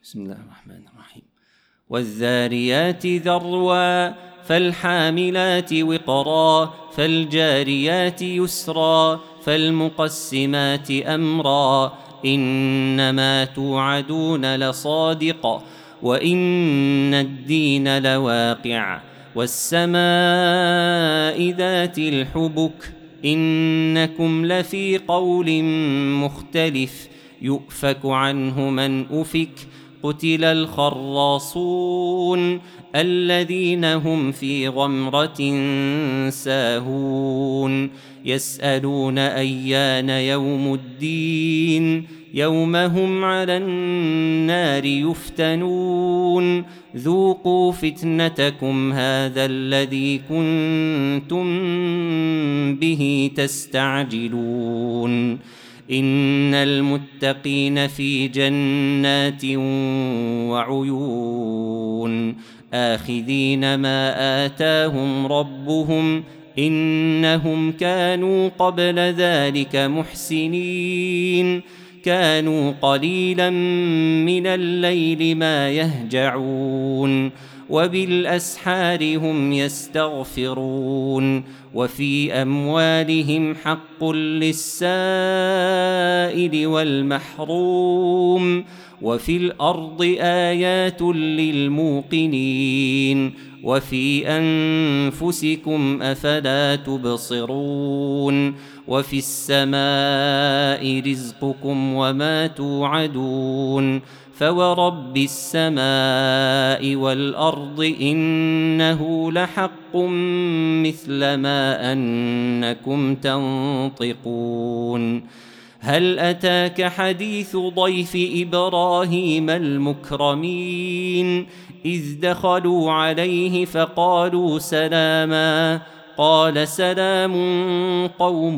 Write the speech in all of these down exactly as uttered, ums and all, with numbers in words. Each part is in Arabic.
بسم الله الرحمن الرحيم. والذاريات ذروا فالحاملات وقرا فالجاريات يسرا فالمقسمات أمرا إنما توعدون لصادق وإن الدين لواقع والسماء ذات الحبك إنكم لفي قول مختلف يؤفك عنه من أفك قتل الخراصون الذين هم في غمرة ساهون يسألون أيان يوم الدين يوم هم على النار يفتنون ذوقوا فتنتكم هذا الذي كنتم به تستعجلون إن المتقين في جنات وعيون آخذين ما آتاهم ربهم إنهم كانوا قبل ذلك محسنين كانوا قليلا من الليل ما يهجعون وبالأسحار هم يستغفرون وفي أموالهم حق للسائل والمحروم وفي الأرض آيات للموقنين وفي أنفسكم أفلا تبصرون وفي السماء رزقكم وما توعدون فورب السماء والأرض إنه لحق مثل ما أنكم تنطقون هل أتاك حديث ضيف إبراهيم المكرمين إذ دخلوا عليه فقالوا سلاما قال سلام قوم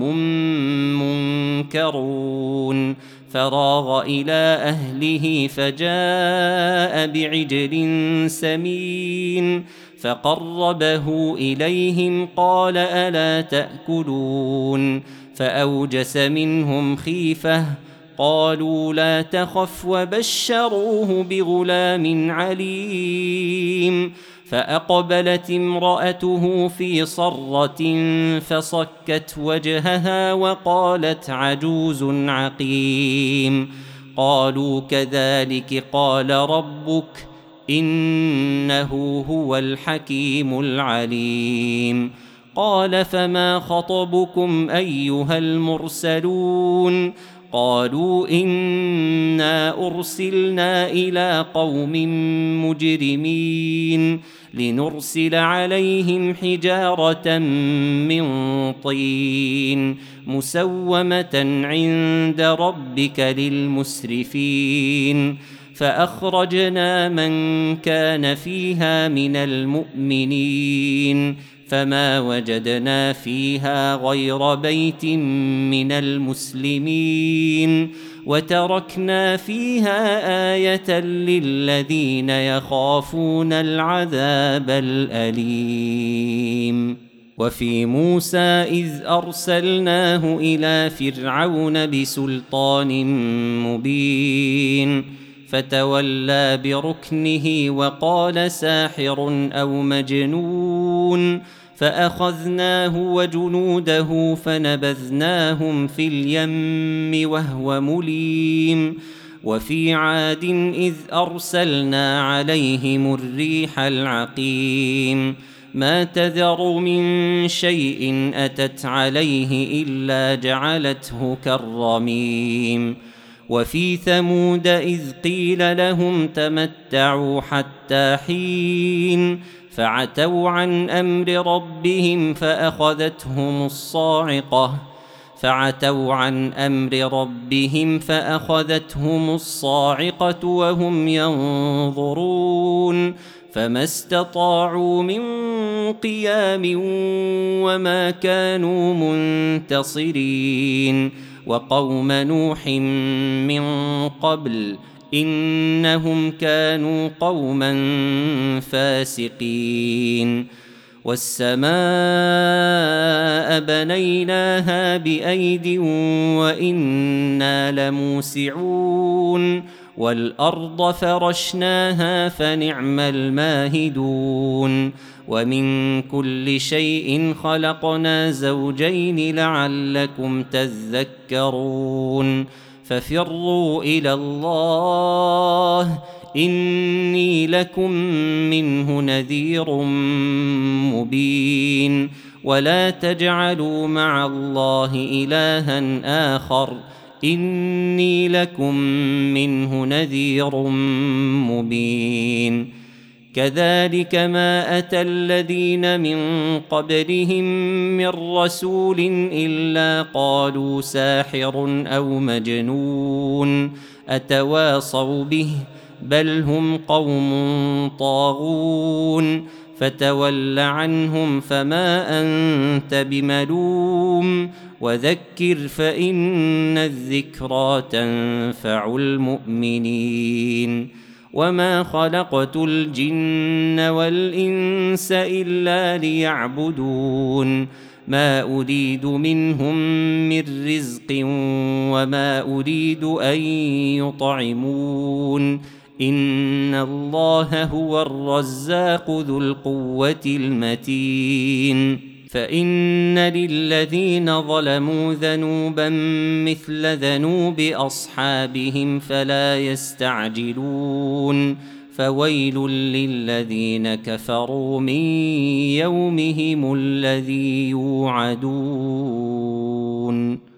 منكرون فراغ إلى أهله فجاء بعجل سمين فقربه إليهم قال ألا تأكلون فأوجس منهم خيفة قالوا لا تخف وبشروه بغلام عليم فأقبلت امرأته في صرة فصكت وجهها وقالت عجوز عقيم قالوا كذلك قال ربك إنه هو الحكيم العليم قال فما خطبكم أيها المرسلون قالوا إنا أرسلنا إلى قوم مجرمين لنرسل عليهم حجارة من طين مسومة عند ربك للمسرفين فأخرجنا من كان فيها من المؤمنين فما وجدنا فيها غير بيت من المسلمين وتركنا فيها آية للذين يخافون العذاب الأليم وفي موسى إذ أرسلناه إلى فرعون بسلطان مبين فتولى بركنه وقال ساحر أو مجنون فأخذناه وجنوده فنبذناهم في اليم وهو مليم وفي عاد إذ أرسلنا عليهم الريح العقيم ما تذر من شيء أتت عليه إلا جعلته كالرميم وفي ثمود إذ قيل لهم تمتعوا حتى حين فعتوا عن أمر ربهم فأخذتهم الصاعقة فعتوا عن أمر ربهم فأخذتهم الصاعقة وهم ينظرون فما استطاعوا من قيام وما كانوا منتصرين وقوم نوح من قبل إنهم كانوا قوما فاسقين والسماء بنيناها بأيد وإنا لموسعون والأرض فرشناها فنعم الماهدون ومن كل شيء خلقنا زوجين لعلكم تذكرون ففروا إلى الله إني لكم منه نذير مبين ولا تجعلوا مع الله إلها آخر إني لكم منه نذير مبين كذلك ما أتى الذين من قبلهم من رسول إلا قالوا ساحر أو مجنون أتواصوا به بل هم قوم طاغون فتول عنهم فما أنت بملوم وذكر فإن الذكرى تنفع المؤمنين وما خلقت الجن والإنس إلا ليعبدون ما أريد منهم من رزق وما أريد أن يطعمون إن الله هو الرزاق ذو القوة المتين فإن للذين ظلموا ذنوبا مثل ذنوب أصحابهم فلا يستعجلون فويل للذين كفروا من يومهم الذي يوعدون